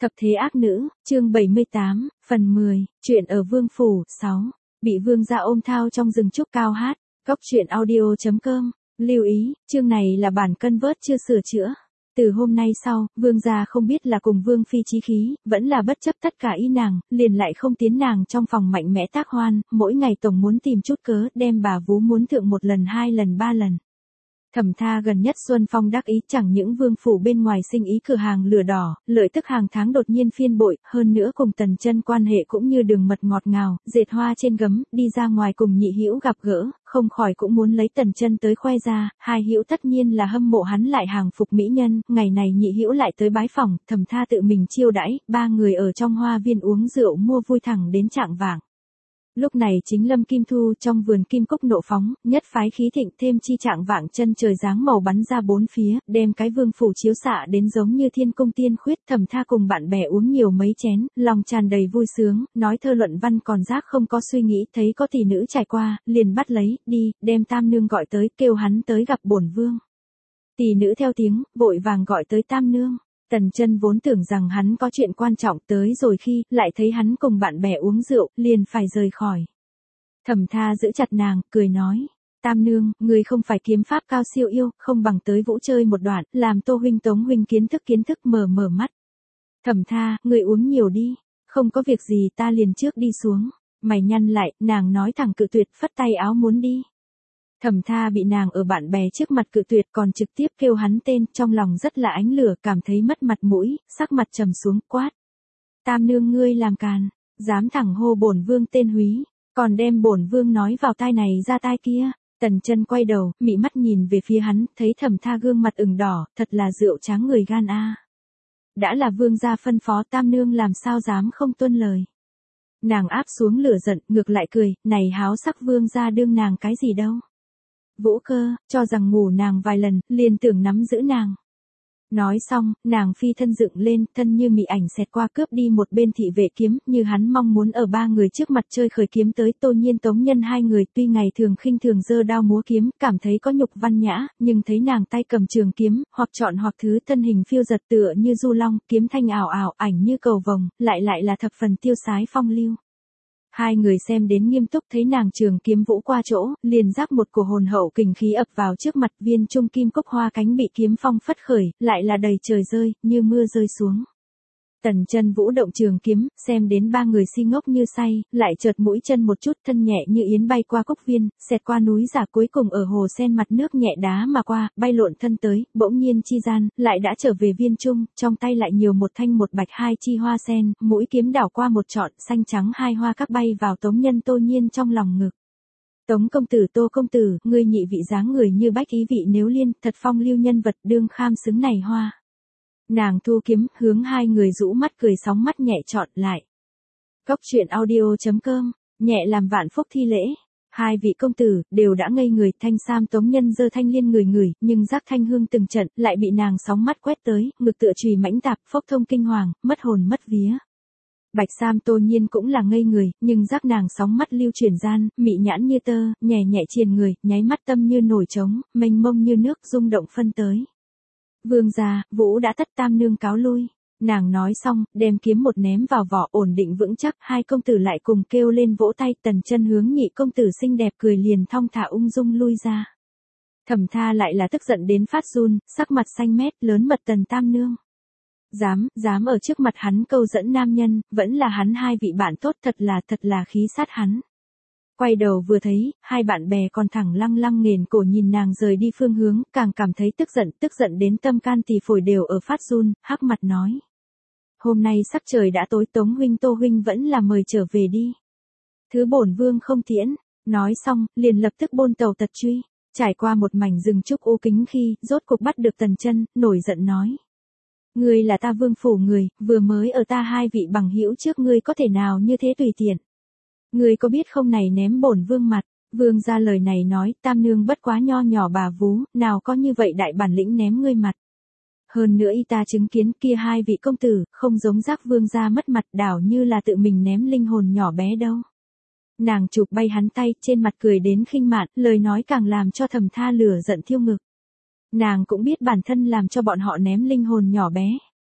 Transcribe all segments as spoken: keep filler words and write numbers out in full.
Thập thế ác nữ, chương bảy mươi tám, phần mười, chuyện ở Vương Phủ, sáu. Bị vương gia ôm thao trong rừng trúc cao hát, góc truyện audio.com. Lưu ý, chương này là bản cân vớt chưa sửa chữa. Từ hôm nay sau, vương gia không biết là cùng vương phi chí khí, vẫn là bất chấp tất cả ý nàng, liền lại không tiến nàng trong phòng mạnh mẽ tác hoan, mỗi ngày tổng muốn tìm chút cớ đem bà vú muốn thượng một lần hai lần ba lần. Thẩm Tha gần nhất Xuân Phong đắc ý, chẳng những vương phủ bên ngoài sinh ý cửa hàng lửa đỏ, lợi tức hàng tháng đột nhiên phiên bội, hơn nữa cùng Tần Chân quan hệ cũng như đường mật ngọt ngào, dệt hoa trên gấm, đi ra ngoài cùng nhị hữu gặp gỡ, không khỏi cũng muốn lấy Tần Chân tới khoe ra, hai hữu tất nhiên là hâm mộ hắn lại hàng phục mỹ nhân, ngày này nhị hữu lại tới bái phòng, Thẩm Tha tự mình chiêu đãi, ba người ở trong hoa viên uống rượu mua vui thẳng đến chạng vạng. Lúc này chính lâm kim thu trong vườn kim cúc nộ phóng, nhất phái khí thịnh, thêm chi trạng vạng chân trời dáng màu bắn ra bốn phía, đem cái vương phủ chiếu xạ đến giống như thiên cung tiên khuyết. Thẩm Tha cùng bạn bè uống nhiều mấy chén, lòng tràn đầy vui sướng, nói thơ luận văn còn giác không có suy nghĩ, thấy có tỷ nữ trải qua, liền bắt lấy, đi, đem tam nương gọi tới, kêu hắn tới gặp bổn vương. Tỷ nữ theo tiếng, vội vàng gọi tới tam nương. Tần Chân vốn tưởng rằng hắn có chuyện quan trọng tới rồi khi, lại thấy hắn cùng bạn bè uống rượu, liền phải rời khỏi. Thẩm Tha giữ chặt nàng, cười nói, tam nương, người không phải kiếm pháp cao siêu yêu, không bằng tới vũ chơi một đoạn, làm Tô huynh Tống huynh kiến thức kiến thức mở mở mắt. Thẩm Tha, người uống nhiều đi, không có việc gì ta liền trước đi xuống. Mày nhăn lại, nàng nói thẳng cự tuyệt, phất tay áo muốn đi. Thẩm Tha bị nàng ở bạn bè trước mặt cự tuyệt, còn trực tiếp kêu hắn tên, trong lòng rất là ánh lửa, cảm thấy mất mặt mũi, sắc mặt trầm xuống, quát. Tam nương ngươi làm càn, dám thẳng hô bổn vương tên húy, còn đem bổn vương nói vào tai này ra tai kia. Tần Chân quay đầu, mị mắt nhìn về phía hắn, thấy Thẩm Tha gương mặt ửng đỏ, thật là rượu tráng người gan a. Đã là vương gia phân phó, tam nương làm sao dám không tuân lời. Nàng áp xuống lửa giận, ngược lại cười, này háo sắc vương gia đương nàng cái gì đâu. Vũ Cơ, cho rằng ngủ nàng vài lần, liền tưởng nắm giữ nàng. Nói xong, nàng phi thân dựng lên, thân như mị ảnh xẹt qua cướp đi một bên thị vệ kiếm, như hắn mong muốn ở ba người trước mặt chơi khởi kiếm tới. Tô Nhiên Tống Nhân hai người tuy ngày thường khinh thường giơ đao múa kiếm, cảm thấy có nhục văn nhã, nhưng thấy nàng tay cầm trường kiếm, hoặc chọn hoặc thứ thân hình phiêu giật tựa như du long, kiếm thanh ảo ảo, ảnh như cầu vồng, lại lại là thập phần tiêu sái phong lưu. Hai người xem đến nghiêm túc, thấy nàng trường kiếm vũ qua chỗ, liền giác một cổ hồn hậu kình khí ập vào trước mặt. Viên trung kim cúc hoa cánh bị kiếm phong phất khởi, lại là đầy trời rơi, như mưa rơi xuống. Tần Chân vũ động trường kiếm, xem đến ba người si ngốc như say, lại chợt mũi chân một chút, thân nhẹ như yến bay qua cúc viên, xẹt qua núi giả, cuối cùng ở hồ sen mặt nước nhẹ đá mà qua, bay lộn thân tới, bỗng nhiên chi gian, lại đã trở về viên trung, trong tay lại nhiều một thanh một bạch hai chi hoa sen, mũi kiếm đảo qua một trọn, xanh trắng hai hoa các bay vào Tống Nhân Tô Nhiên trong lòng ngực. Tống công tử, Tô công tử, ngươi nhị vị dáng người như bách ý vị nếu liên, thật phong lưu nhân vật, đương kham xứng này hoa. Nàng thu kiếm, hướng hai người rũ mắt cười sóng mắt nhẹ trọn lại. Góc truyện audio.com, nhẹ làm vạn phúc thi lễ. Hai vị công tử, đều đã ngây người, thanh sam Tống Nhân giơ thanh liên người người, nhưng giác thanh hương từng trận, lại bị nàng sóng mắt quét tới, ngực tựa chùy mãnh tạp, phốc thông kinh hoàng, mất hồn mất vía. Bạch sam Tô Nhiên cũng là ngây người, nhưng giác nàng sóng mắt lưu chuyển gian, mị nhãn như tơ, nhẹ nhẹ triền người, nháy mắt tâm như nổi trống, mênh mông như nước rung động phân tới. Vương gia, vũ đã tất tam nương cáo lui. Nàng nói xong, đem kiếm một ném vào vỏ, ổn định vững chắc, hai công tử lại cùng kêu lên vỗ tay. Tần Chân hướng nhị công tử xinh đẹp cười liền thong thả ung dung lui ra. Thẩm Tha lại là tức giận đến phát run, sắc mặt xanh mét, lớn mật Tần tam nương. Dám, dám ở trước mặt hắn câu dẫn nam nhân, vẫn là hắn hai vị bạn tốt, thật là, thật là khí sát hắn. Quay đầu vừa thấy, hai bạn bè còn thẳng lăng lăng nghền cổ nhìn nàng rời đi phương hướng, càng cảm thấy tức giận, tức giận đến tâm can tỳ phổi đều ở phát run, hắc mặt nói. Hôm nay sắc trời đã tối, Tống huynh Tô huynh vẫn là mời trở về đi. Thứ bổn vương không tiễn, nói xong, liền lập tức bôn tàu tật truy, trải qua một mảnh rừng trúc u kính khi, rốt cuộc bắt được Tần Chân, nổi giận nói. Ngươi là ta vương phủ người, vừa mới ở ta hai vị bằng hữu trước ngươi có thể nào như thế tùy tiện. Ngươi có biết không này ném bổn vương mặt, vương ra lời này nói, tam nương bất quá nho nhỏ bà vú, nào có như vậy đại bản lĩnh ném ngươi mặt. Hơn nữa y ta chứng kiến kia hai vị công tử, không giống giác vương ra mất mặt đảo như là tự mình ném linh hồn nhỏ bé đâu. Nàng chụp bay hắn tay, trên mặt cười đến khinh mạn, lời nói càng làm cho Thẩm Tha lửa giận thiêu ngực. Nàng cũng biết bản thân làm cho bọn họ ném linh hồn nhỏ bé.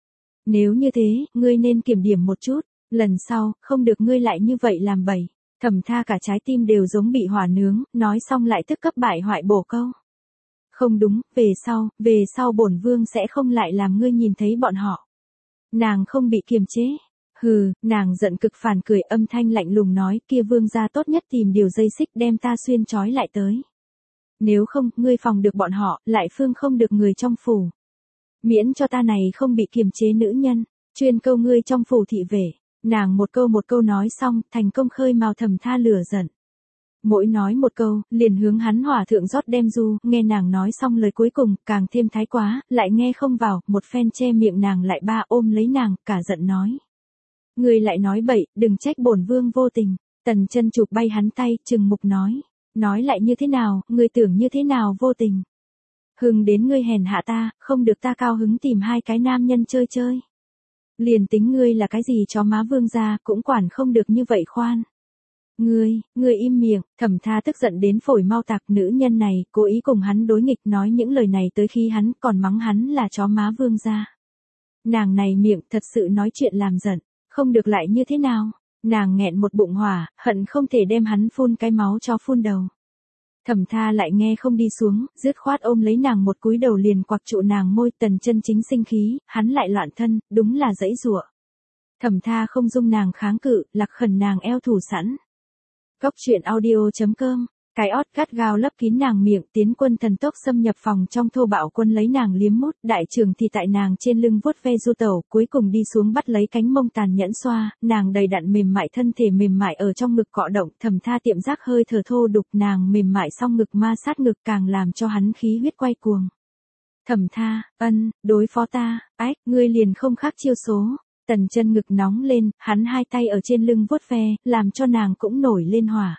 Nếu như thế, ngươi nên kiểm điểm một chút, lần sau, không được ngươi lại như vậy làm bậy. Thẩm Tha cả trái tim đều giống bị hỏa nướng, nói xong lại tức cấp bại hoại bổ câu. Không đúng, về sau, về sau bổn vương sẽ không lại làm ngươi nhìn thấy bọn họ. Nàng không bị kiềm chế. Hừ, nàng giận cực phản cười, âm thanh lạnh lùng nói, kia vương gia tốt nhất tìm điều dây xích đem ta xuyên trói lại tới. Nếu không, ngươi phòng được bọn họ, lại phương không được người trong phủ. Miễn cho ta này không bị kiềm chế nữ nhân, chuyên câu ngươi trong phủ thị vệ. Nàng một câu một câu nói xong, thành công khơi mào Thẩm Tha lửa giận. Mỗi nói một câu, liền hướng hắn hỏa thượng rót đem du, nghe nàng nói xong lời cuối cùng, càng thêm thái quá, lại nghe không vào, một phen che miệng nàng lại ba ôm lấy nàng, cả giận nói. Ngươi lại nói bậy, đừng trách bổn vương vô tình. Tần Chân chụp bay hắn tay, trừng mục nói. Nói lại như thế nào, ngươi tưởng như thế nào vô tình. Hừng đến ngươi hèn hạ ta, không được ta cao hứng tìm hai cái nam nhân chơi chơi. Liền tính ngươi là cái gì chó má vương gia, cũng quản không được như vậy khoan. Ngươi, ngươi im miệng. Thẩm Tha tức giận đến phổi mau tạc, nữ nhân này, cố ý cùng hắn đối nghịch, nói những lời này tới khi hắn còn mắng hắn là chó má vương gia. Nàng này miệng thật sự nói chuyện làm giận, không được lại như thế nào. Nàng nghẹn một bụng hỏa, hận không thể đem hắn phun cái máu cho phun đầu. Thẩm Tha lại nghe không đi xuống, dứt khoát ôm lấy nàng một cúi đầu liền quặc trụ nàng môi. Tần Chân chính sinh khí, hắn lại loạn thân, đúng là giãy giụa. Thẩm Tha không dung nàng kháng cự, lạc khẩn nàng eo thủ sẵn. Cóc truyện audio chấm com, cái ót gắt gao lấp kín nàng miệng, tiến quân thần tốc xâm nhập phòng trong, thô bạo quân lấy nàng liếm mút, đại trưởng thì tại nàng trên lưng vuốt ve du tẩu, cuối cùng đi xuống bắt lấy cánh mông tàn nhẫn xoa, nàng đầy đặn mềm mại thân thể mềm mại ở trong ngực cọ động. Thẩm Tha tiệm giác hơi thở thô đục, nàng mềm mại song ngực ma sát ngực, càng làm cho hắn khí huyết quay cuồng. Thẩm Tha, ân, đối phó ta, ách, ngươi liền không khác chiêu số. Tần Chân ngực nóng lên, hắn hai tay ở trên lưng vuốt ve, làm cho nàng cũng nổi lên hỏa.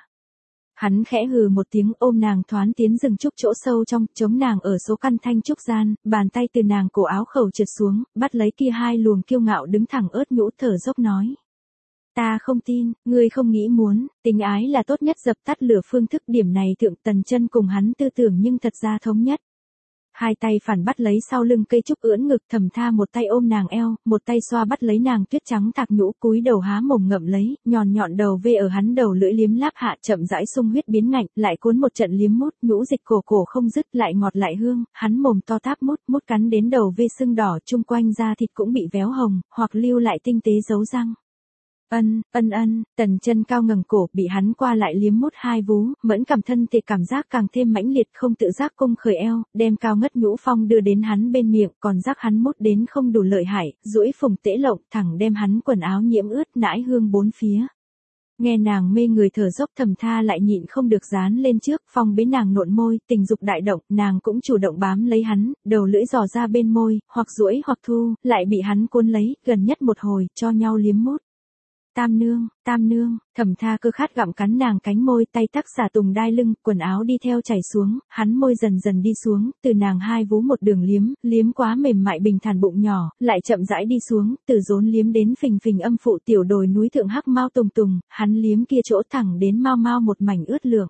Hắn khẽ hừ một tiếng, ôm nàng thoán tiến rừng trúc chỗ sâu trong, chống nàng ở số căn thanh trúc gian, bàn tay từ nàng cổ áo khẩu trượt xuống, bắt lấy kia hai luồng kiêu ngạo đứng thẳng ớt nhũ, thở dốc nói. Ta không tin, ngươi không nghĩ muốn, tình ái là tốt nhất dập tắt lửa phương thức, điểm này thượng Tần Chân cùng hắn tư tưởng nhưng thật ra thống nhất. Hai tay phản bắt lấy sau lưng cây trúc ưỡn ngực. Thẩm Tha một tay ôm nàng eo, một tay xoa bắt lấy nàng tuyết trắng thạc nhũ, cúi đầu há mồm ngậm lấy, nhọn nhọn đầu vê ở hắn đầu lưỡi liếm láp hạ, chậm rãi sung huyết biến ngạnh, lại cuốn một trận liếm mút, nhũ dịch cổ cổ không dứt, lại ngọt lại hương, hắn mồm to táp mút, mút cắn đến đầu vê sưng đỏ, chung quanh da thịt cũng bị véo hồng, hoặc lưu lại tinh tế dấu răng. Ân, ân ân, Tần Chân cao ngẩng cổ, bị hắn qua lại liếm mút hai vú, mẫn cảm thân thể cảm giác càng thêm mãnh liệt, không tự giác cung khởi eo, đem cao ngất nhũ phong đưa đến hắn bên miệng, còn giác hắn mút đến không đủ lợi hại, duỗi phùng tễ lộng, thẳng đem hắn quần áo nhiễm ướt, nãi hương bốn phía. Nghe nàng mê người thở dốc, Thẩm Tha lại nhịn không được dán lên trước, phong bế nàng nộn môi, tình dục đại động, nàng cũng chủ động bám lấy hắn, đầu lưỡi dò ra bên môi, hoặc duỗi hoặc thu, lại bị hắn cuốn lấy, gần nhất một hồi, cho nhau liếm mút. Tam nương, tam nương, Thẩm Tha cơ khát gặm cắn nàng cánh môi, tay tắc xả tùng đai lưng, quần áo đi theo chảy xuống, hắn môi dần dần đi xuống, từ nàng hai vú một đường liếm, liếm quá mềm mại bình thản bụng nhỏ, lại chậm rãi đi xuống, từ rốn liếm đến phình phình âm phụ tiểu đồi núi thượng hắc mao tùng tùng, hắn liếm kia chỗ thẳng đến mau mau một mảnh ướt lượng.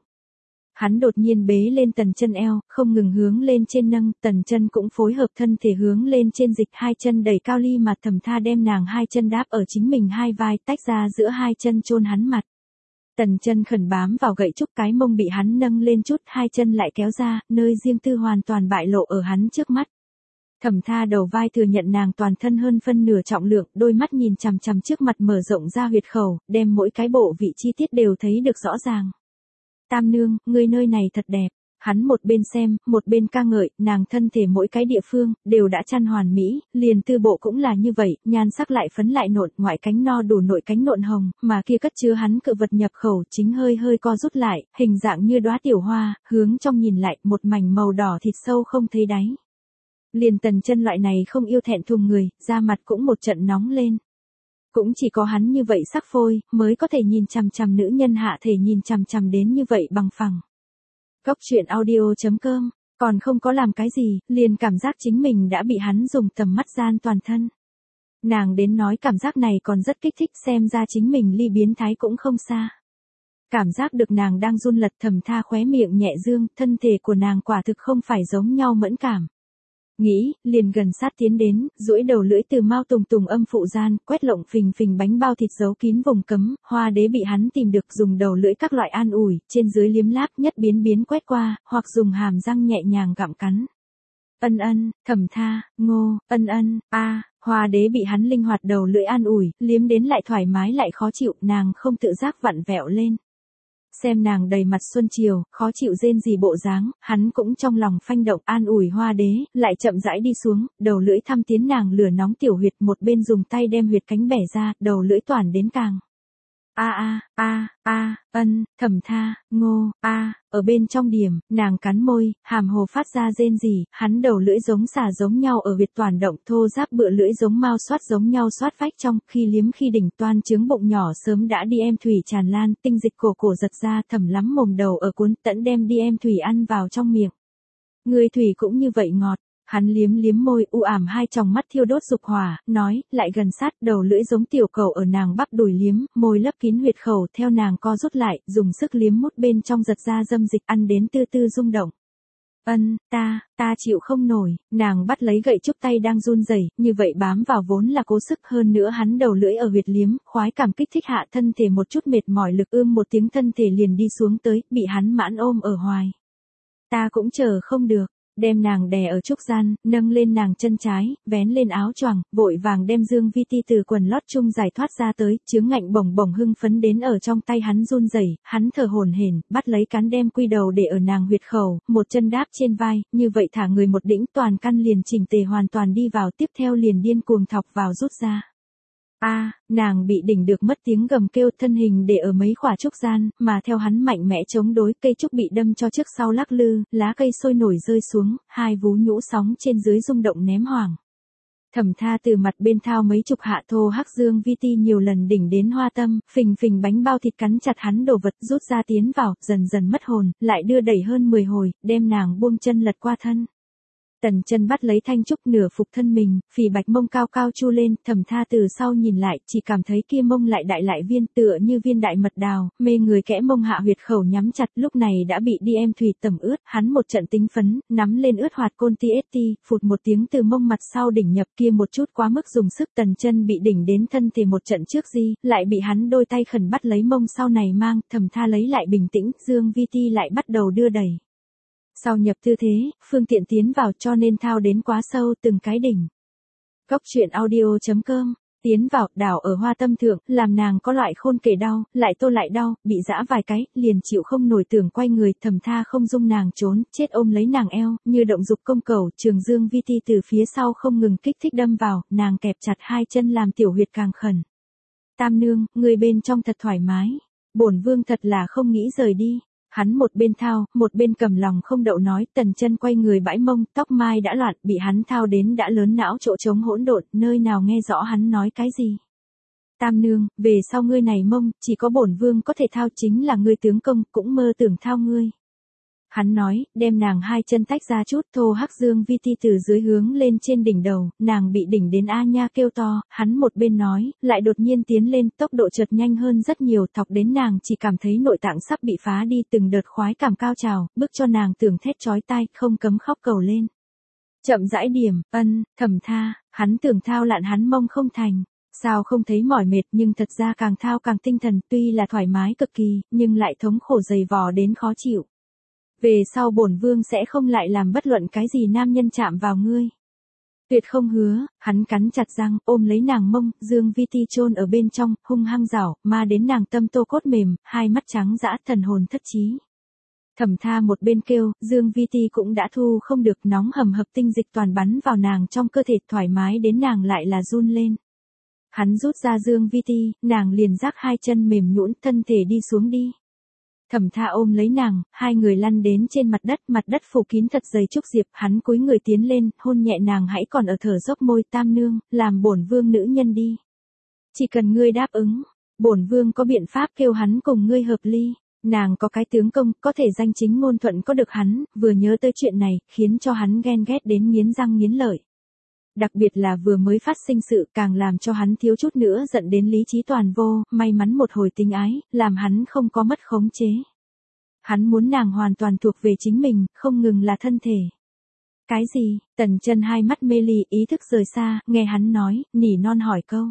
Hắn đột nhiên bế lên Tần Chân eo, không ngừng hướng lên trên nâng, Tần Chân cũng phối hợp thân thể hướng lên trên dịch, hai chân đẩy cao ly mặt. Thẩm Tha đem nàng hai chân đáp ở chính mình hai vai, tách ra giữa hai chân chôn hắn mặt. Tần Chân khẩn bám vào gậy trúc, cái mông bị hắn nâng lên chút, hai chân lại kéo ra, nơi riêng tư hoàn toàn bại lộ ở hắn trước mắt. Thẩm Tha đầu vai thừa nhận nàng toàn thân hơn phân nửa trọng lượng, đôi mắt nhìn chằm chằm trước mặt mở rộng ra huyệt khẩu, đem mỗi cái bộ vị chi tiết đều thấy được rõ ràng. Tam nương, ngươi nơi này thật đẹp. Hắn một bên xem, một bên ca ngợi, nàng thân thể mỗi cái địa phương, đều đã chăn hoàn mỹ, liền tư bộ cũng là như vậy, nhan sắc lại phấn lại nộn, ngoại cánh no đủ nội cánh nộn hồng, mà kia cất chứa hắn cự vật nhập khẩu, chính hơi hơi co rút lại, hình dạng như đóa tiểu hoa, hướng trong nhìn lại, một mảnh màu đỏ thịt sâu không thấy đáy. Liền Tần Chân loại này không yêu thẹn thùng người, da mặt cũng một trận nóng lên. Cũng chỉ có hắn như vậy sắc phôi, mới có thể nhìn chằm chằm nữ nhân hạ thể nhìn chằm chằm đến như vậy bằng phẳng. Cóc truyện audio chấm com, còn không có làm cái gì, liền cảm giác chính mình đã bị hắn dùng tầm mắt gian toàn thân. Nàng đến nói cảm giác này còn rất kích thích, xem ra chính mình ly biến thái cũng không xa. Cảm giác được nàng đang run lật, Thẩm Tha khóe miệng nhẹ dương, thân thể của nàng quả thực không phải giống nhau mẫn cảm. Nghĩ, liền gần sát tiến đến, duỗi đầu lưỡi từ mao tùng tùng âm phụ gian, quét lộng phình phình bánh bao thịt giấu kín vùng cấm, Hoa Đế bị hắn tìm được dùng đầu lưỡi các loại an ủi, trên dưới liếm láp nhất biến biến quét qua, hoặc dùng hàm răng nhẹ nhàng gặm cắn. Ân ân, Thẩm Tha, Ngô, ân ân, a, Hoa Đế bị hắn linh hoạt đầu lưỡi an ủi, liếm đến lại thoải mái lại khó chịu, nàng không tự giác vặn vẹo lên. Xem nàng đầy mặt xuân chiều, khó chịu rên gì bộ dáng, hắn cũng trong lòng phanh động an ủi Hoa Đế, lại chậm rãi đi xuống, đầu lưỡi thăm tiến nàng lửa nóng tiểu huyệt, một bên dùng tay đem huyệt cánh bẻ ra, đầu lưỡi toàn đến càng. A a, a, a, ân, Thẩm Tha, Ngô, a, ở bên trong điểm, nàng cắn môi, hàm hồ phát ra rên rỉ, hắn đầu lưỡi giống xà giống nhau ở huyệt toàn động, thô ráp bựa lưỡi giống mao xoát giống nhau xoát vách trong, khi liếm khi đỉnh toan trướng bụng nhỏ sớm đã đi em thủy tràn lan, tinh dịch cổ cổ giật ra, thầm lắm mồm đầu ở cuốn, tẫn đem đi em thủy ăn vào trong miệng. Người thủy cũng như vậy ngọt. Hắn liếm liếm môi, u ảm hai tròng mắt thiêu đốt dục hỏa, nói, lại gần sát, đầu lưỡi giống tiểu cầu ở nàng bắp đùi liếm, môi lấp kín huyệt khẩu, theo nàng co rút lại, dùng sức liếm mút bên trong giật ra dâm dịch, ăn đến tư tư rung động. Ân, ta, ta chịu không nổi, nàng bắt lấy gậy trúc tay đang run rẩy, như vậy bám vào vốn là cố sức, hơn nữa hắn đầu lưỡi ở huyệt liếm, khoái cảm kích thích hạ thân thể một chút mệt mỏi lực ưm một tiếng thân thể liền đi xuống tới, bị hắn mãn ôm ở hoài. Ta cũng chờ không được. Đem nàng đè ở trúc gian, nâng lên nàng chân trái, vén lên áo choàng, vội vàng đem Dương Vi Ti từ quần lót chung giải thoát ra tới, chướng ngạnh bồng bồng hưng phấn đến ở trong tay hắn run rẩy, hắn thở hổn hển, bắt lấy cán đem quy đầu để ở nàng huyệt khẩu, một chân đáp trên vai, như vậy thả người một đĩnh toàn căn liền chỉnh tề hoàn toàn đi vào, tiếp theo liền điên cuồng thọc vào rút ra. A, à, nàng bị đỉnh được mất tiếng gầm kêu, thân hình để ở mấy khỏa trúc gian, mà theo hắn mạnh mẽ chống đối, cây trúc bị đâm cho trước sau lắc lư, lá cây sôi nổi rơi xuống, hai vú nhũ sóng trên dưới rung động ném hoàng. Thẩm Tha từ mặt bên thao mấy chục hạ thô hắc Dương Vi Ti nhiều lần đỉnh đến hoa tâm, phình phình bánh bao thịt cắn chặt hắn đồ vật rút ra tiến vào, dần dần mất hồn, lại đưa đẩy hơn mười hồi, đem nàng buông chân lật qua thân. Tần chân bắt lấy thanh trúc nửa phục thân mình, phì bạch mông cao cao chu lên, Thẩm Tha từ sau nhìn lại, chỉ cảm thấy kia mông lại đại lại viên tựa như viên đại mật đào, mê người kẽ mông hạ huyệt khẩu nhắm chặt, lúc này đã bị đi em thủy tẩm ướt, hắn một trận tính phấn, nắm lên ướt hoạt côn ti ết ti, phụt một tiếng từ mông mặt sau đỉnh nhập kia một chút quá mức dùng sức, tần chân bị đỉnh đến thân thì một trận trước di, lại bị hắn đôi tay khẩn bắt lấy mông sau này mang, Thẩm Tha lấy lại bình tĩnh, Dương Vi Ti lại bắt đầu đưa đẩy. Sau nhập tư thế, phương tiện tiến vào cho nên thao đến quá sâu từng cái đỉnh. Góc truyện audio chấm com, tiến vào, đảo ở hoa tâm thượng, làm nàng có loại khôn kể đau, lại tô lại đau, bị giã vài cái, liền chịu không nổi tưởng quay người, Thẩm Tha không dung nàng trốn, chết ôm lấy nàng eo, như động dục công cầu, Trường Dương Vi Ti từ phía sau không ngừng kích thích đâm vào, nàng kẹp chặt hai chân làm tiểu huyệt càng khẩn. Tam nương, người bên trong thật thoải mái, bổn vương thật là không nghĩ rời đi. Hắn một bên thao, một bên cầm lòng không đậu nói, tần chân quay người bãi mông, tóc mai đã loạn, bị hắn thao đến đã lớn não chỗ trống hỗn độn, nơi nào nghe rõ hắn nói cái gì. Tam nương, về sau ngươi này mông, chỉ có bổn vương có thể thao chính là ngươi tướng công, cũng mơ tưởng thao ngươi. Hắn nói, đem nàng hai chân tách ra chút, thô hắc Dương Vi Ti từ dưới hướng lên trên đỉnh đầu, nàng bị đỉnh đến a nha kêu to, hắn một bên nói, lại đột nhiên tiến lên, tốc độ chợt nhanh hơn rất nhiều, thọc đến nàng chỉ cảm thấy nội tạng sắp bị phá đi, từng đợt khoái cảm cao trào, bức cho nàng tưởng thét chói tai, không cấm khóc cầu lên. Chậm rãi điểm, ân, Thẩm Tha, hắn tưởng thao lạn hắn mông không thành. Sao không thấy mỏi mệt nhưng thật ra càng thao càng tinh thần, tuy là thoải mái cực kỳ, nhưng lại thống khổ dày vò đến khó chịu. Về sau bổn vương sẽ không lại làm bất luận cái gì nam nhân chạm vào ngươi. Tuyệt không hứa, hắn cắn chặt răng, ôm lấy nàng mông, Dương Vi Ti chôn ở bên trong, hung hăng rảo, ma đến nàng tâm tô cốt mềm, hai mắt trắng dã, thần hồn thất trí. Thẩm Tha một bên kêu, Dương Vi Ti cũng đã thu không được, nóng hầm hập tinh dịch toàn bắn vào nàng trong cơ thể, thoải mái đến nàng lại là run lên. Hắn rút ra Dương Vi Ti, nàng liền rác hai chân mềm nhũn, thân thể đi xuống đi. Thẩm Tha ôm lấy nàng, hai người lăn đến trên mặt đất, mặt đất phủ kín thật dày trúc diệp, hắn cúi người tiến lên, hôn nhẹ nàng hãy còn ở thở dốc môi, tam nương, làm bổn vương nữ nhân đi. Chỉ cần ngươi đáp ứng, bổn vương có biện pháp kêu hắn cùng ngươi hợp ly, nàng có cái tướng công, có thể danh chính ngôn thuận có được hắn, vừa nhớ tới chuyện này, khiến cho hắn ghen ghét đến nghiến răng nghiến lợi. Đặc biệt là vừa mới phát sinh sự càng làm cho hắn thiếu chút nữa giận đến lý trí toàn vô, may mắn một hồi tình ái, làm hắn không có mất khống chế. Hắn muốn nàng hoàn toàn thuộc về chính mình, không ngừng là thân thể. Cái gì? Tần Chân hai mắt mê ly, ý thức rời xa, nghe hắn nói, nỉ non hỏi câu.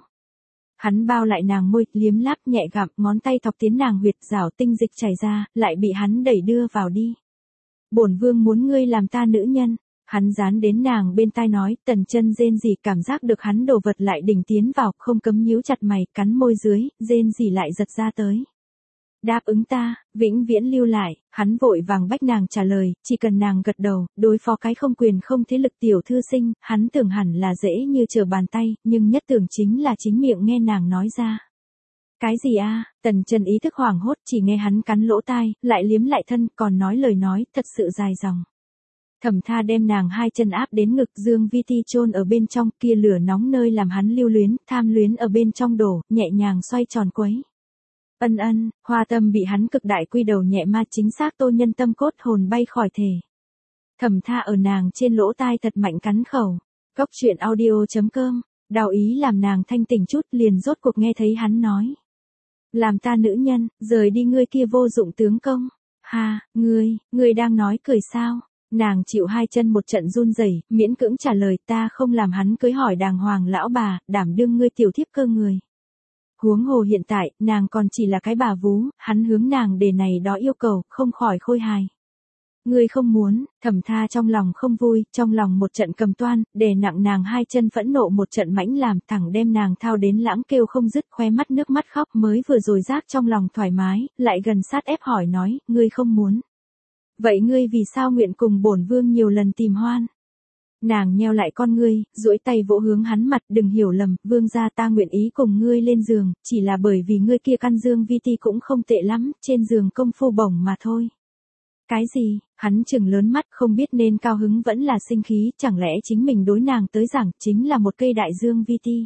Hắn bao lại nàng môi, liếm láp nhẹ gặm, ngón tay thọc tiến nàng huyệt, rảo tinh dịch chảy ra, lại bị hắn đẩy đưa vào đi. Bổn vương muốn ngươi làm ta nữ nhân. Hắn dán đến nàng bên tai nói, Tần Chân rên rỉ, cảm giác được hắn đồ vật lại đỉnh tiến vào, không cấm nhíu chặt mày, cắn môi dưới, rên rỉ lại giật ra tới. Đáp ứng ta, vĩnh viễn lưu lại. Hắn vội vàng bách nàng trả lời, chỉ cần nàng gật đầu, đối phó cái không quyền không thế lực tiểu thư sinh, hắn tưởng hẳn là dễ như trở bàn tay, nhưng nhất tưởng chính là chính miệng nghe nàng nói ra. Cái gì a? Tần Chân ý thức hoảng hốt, chỉ nghe hắn cắn lỗ tai, lại liếm lại thân, còn nói lời nói, thật sự dài dòng. Thẩm Tha đem nàng hai chân áp đến ngực, Dương Vi Ti chôn ở bên trong, kia lửa nóng nơi làm hắn lưu luyến, tham luyến ở bên trong đổ, nhẹ nhàng xoay tròn quấy. Ân ân, Hoa Tâm bị hắn cực đại quy đầu nhẹ ma, chính xác tô nhân tâm cốt, hồn bay khỏi thể. Thẩm Tha ở nàng trên lỗ tai thật mạnh cắn khẩu. Cốc truyện audio chấm com, đào ý làm nàng thanh tỉnh chút, liền rốt cuộc nghe thấy hắn nói. Làm ta nữ nhân, rời đi ngươi kia vô dụng tướng công. Ha, ngươi, ngươi đang nói cười sao? Nàng chịu hai chân một trận run rẩy, miễn cưỡng trả lời, ta không làm hắn cưới hỏi đàng hoàng lão bà, đảm đương ngươi tiểu thiếp cơ người. Huống hồ hiện tại, nàng còn chỉ là cái bà vú, hắn hướng nàng để này đó yêu cầu, không khỏi khôi hài. Ngươi không muốn, Thẩm Tha trong lòng không vui, trong lòng một trận cầm toan, đè nặng nàng hai chân, phẫn nộ một trận mãnh làm, thẳng đem nàng thao đến lãng kêu không dứt, khoe mắt nước mắt khóc, mới vừa rồi giác trong lòng thoải mái, lại gần sát ép hỏi nói, ngươi không muốn. Vậy ngươi vì sao nguyện cùng bổn vương nhiều lần tìm hoan? Nàng nheo lại con ngươi, duỗi tay vỗ hướng hắn mặt, đừng hiểu lầm, vương gia ta nguyện ý cùng ngươi lên giường, chỉ là bởi vì ngươi kia căn Dương Vi Ti cũng không tệ lắm, trên giường công phu bổng mà thôi. Cái gì? Hắn trừng lớn mắt, không biết nên cao hứng vẫn là sinh khí, chẳng lẽ chính mình đối nàng tới giảng chính là một cây đại Dương Vi Ti,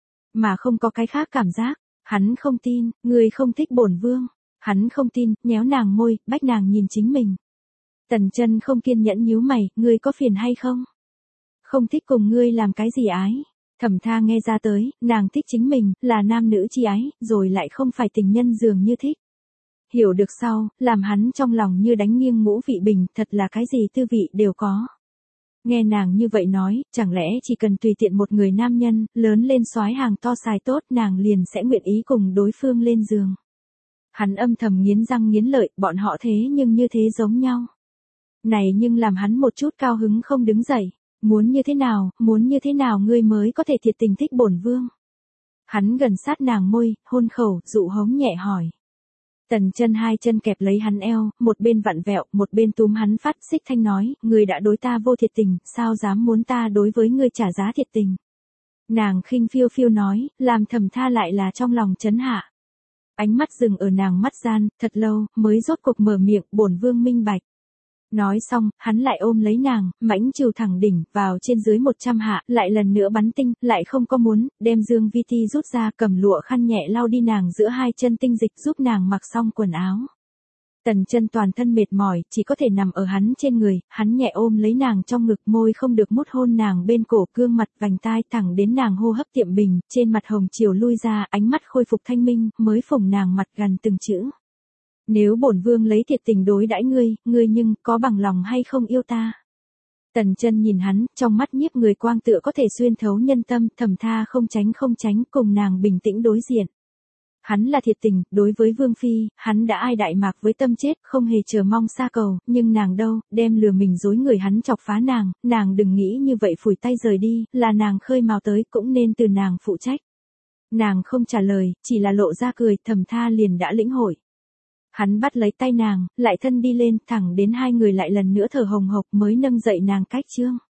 mà không có cái khác cảm giác. Hắn không tin, ngươi không thích bổn vương. Hắn không tin, nhéo nàng môi, bách nàng nhìn chính mình. Tần Chân không kiên nhẫn nhíu mày, ngươi có phiền hay không? Không thích cùng ngươi làm cái gì ái? Thẩm Tha nghe ra tới, nàng thích chính mình, là nam nữ chi ái, rồi lại không phải tình nhân dường như thích. Hiểu được sau, làm hắn trong lòng như đánh nghiêng ngũ vị bình, thật là cái gì tư vị đều có. Nghe nàng như vậy nói, chẳng lẽ chỉ cần tùy tiện một người nam nhân, lớn lên soái hàng to xài tốt, nàng liền sẽ nguyện ý cùng đối phương lên giường. Hắn âm thầm nghiến răng nghiến lợi, bọn họ thế nhưng như thế giống nhau. Này nhưng làm hắn một chút cao hứng không đứng dậy. Muốn như thế nào, muốn như thế nào ngươi mới có thể thiệt tình thích bổn vương? Hắn gần sát nàng môi, hôn khẩu, dụ hống nhẹ hỏi. Tần Chân hai chân kẹp lấy hắn eo, một bên vặn vẹo, một bên túm hắn phát xích thanh nói, ngươi đã đối ta vô thiệt tình, sao dám muốn ta đối với ngươi trả giá thiệt tình? Nàng khinh phiêu phiêu nói, làm Thẩm Tha lại là trong lòng chấn hạ. Ánh mắt dừng ở nàng mắt gian, thật lâu, mới rốt cuộc mở miệng, bổn vương minh bạch. Nói xong, hắn lại ôm lấy nàng, mãnh trừ thẳng đỉnh, vào trên dưới một trăm hạ, lại lần nữa bắn tinh, lại không có muốn, đem Dương Vi Ti rút ra, cầm lụa khăn nhẹ lau đi nàng giữa hai chân tinh dịch, giúp nàng mặc xong quần áo. Tần Chân toàn thân mệt mỏi, chỉ có thể nằm ở hắn trên người, hắn nhẹ ôm lấy nàng trong ngực, môi không được mút hôn nàng bên cổ, cương mặt, vành tai, thẳng đến nàng hô hấp tiệm bình, trên mặt hồng chiều lui ra, ánh mắt khôi phục thanh minh, mới phủng nàng mặt gần từng chữ. Nếu bổn vương lấy thiệt tình đối đãi ngươi, ngươi nhưng có bằng lòng hay không yêu ta? Tần Chân nhìn hắn, trong mắt nhiếp người quang tựa có thể xuyên thấu nhân tâm, Thẩm Tha không tránh không tránh, cùng nàng bình tĩnh đối diện. Hắn là thiệt tình, đối với Vương Phi, hắn đã ai đại mạc với tâm chết, không hề chờ mong xa cầu, nhưng nàng đâu, đem lừa mình dối người hắn chọc phá nàng, nàng đừng nghĩ như vậy phủi tay rời đi, là nàng khơi mào tới cũng nên từ nàng phụ trách. Nàng không trả lời, chỉ là lộ ra cười, Thẩm Tha liền đã lĩnh hội. Hắn bắt lấy tay nàng, lại thân đi lên, thẳng đến hai người lại lần nữa thở hồng hộc mới nâng dậy nàng cách chương.